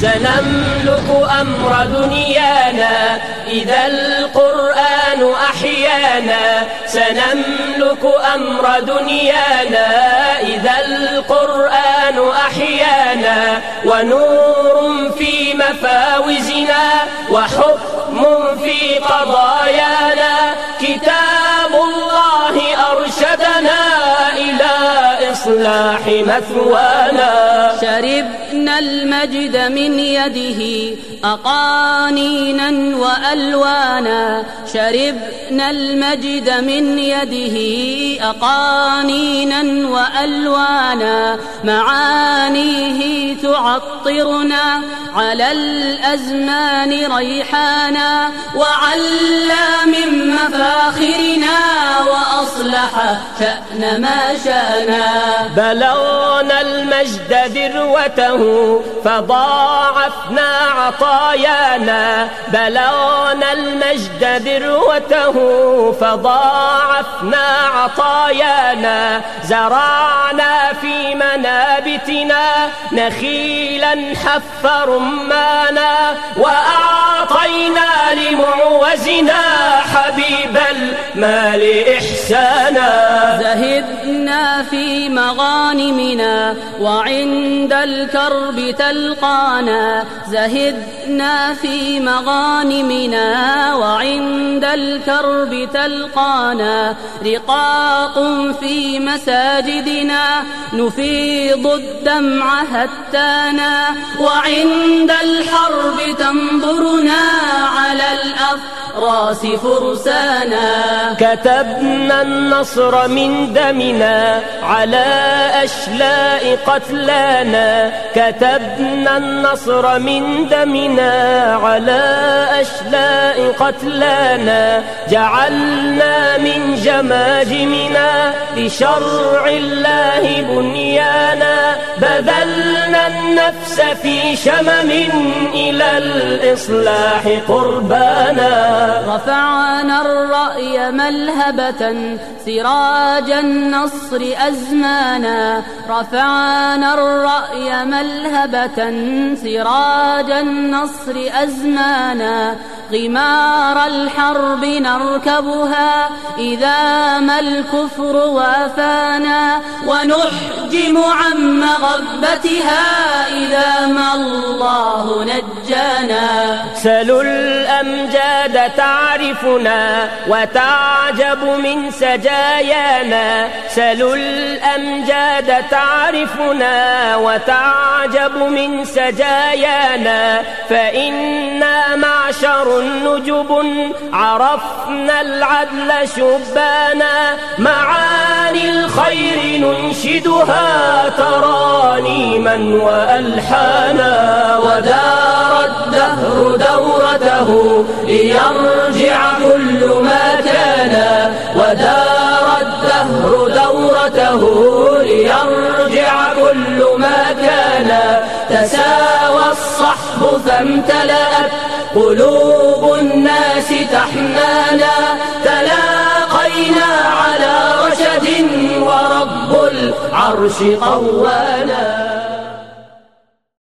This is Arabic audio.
سنملك أمر دنيانا إذا القرآن أحيانا. سنملك أمر دنيانا إذا القرآن أحيانا. ونور في مفاوزنا وحكم في قضايانا. كتاب الله أرشدنا إلى إصلاح مثوانا. شربنا المجد من يده أقانينا وألوانا. شربنا المجد من يده أقانينا وألوانا. معانيه تعطرنا على الأزمان ريحانا. وعلى من مفاخرنا وأصلح شأن ما شانا. بلغنا المجد ذروته فضاعفنا عطايانا. بلغنا المجد ذروته فضاعفنا عطايانا. زرعنا في منابتنا نخيلا حف رمانا. وأعطينا لمعوزنا حبيب المال إحسانا. زهدنا في مغانمنا وعند الكرب تلقانا. زهدنا في مغانمنا وعند الكرب تلقانا. رقاق في مساجدنا نفيض الدمع هتانا. وعند الحرب تنظرنا على الأفراس فرسانا. كتبنا النصر من دمنا على أشلاء قتلانا. كتبنا النصر من دمنا على أشلاء قتلانا. جعلنا من جماجمنا لشرع الله بنيانا. بذلنا النفس في شمم إلى الإصلاح قربانا. رفعنا الرأي ملهبة سراج النصر أزمانا. رفعنا الرأي ملهبة سراج النصر أزمانا. غمار الحرب نركبها إذا ما الكفر وافانا. ونحجم عن مغبتها إذا ما الله نجانا. سلوا الأمجاد تعرفنا وتعجب من سجايانا. سلوا الأمجاد تعرفنا وتعجب من سجايانا. فإنا معشر نجب عرفنا العدل شبانا. معاني الخير ننشدها ترانيما وألحانا. ودار الدهر دورته ليرجع كل ما كان. ودار الدهر دورته ليرجع كل ما كان. تساوى الصحب فامتلأت قلوب الناس تحنانا. تلاقينا على رشد ورب العرش قوانا.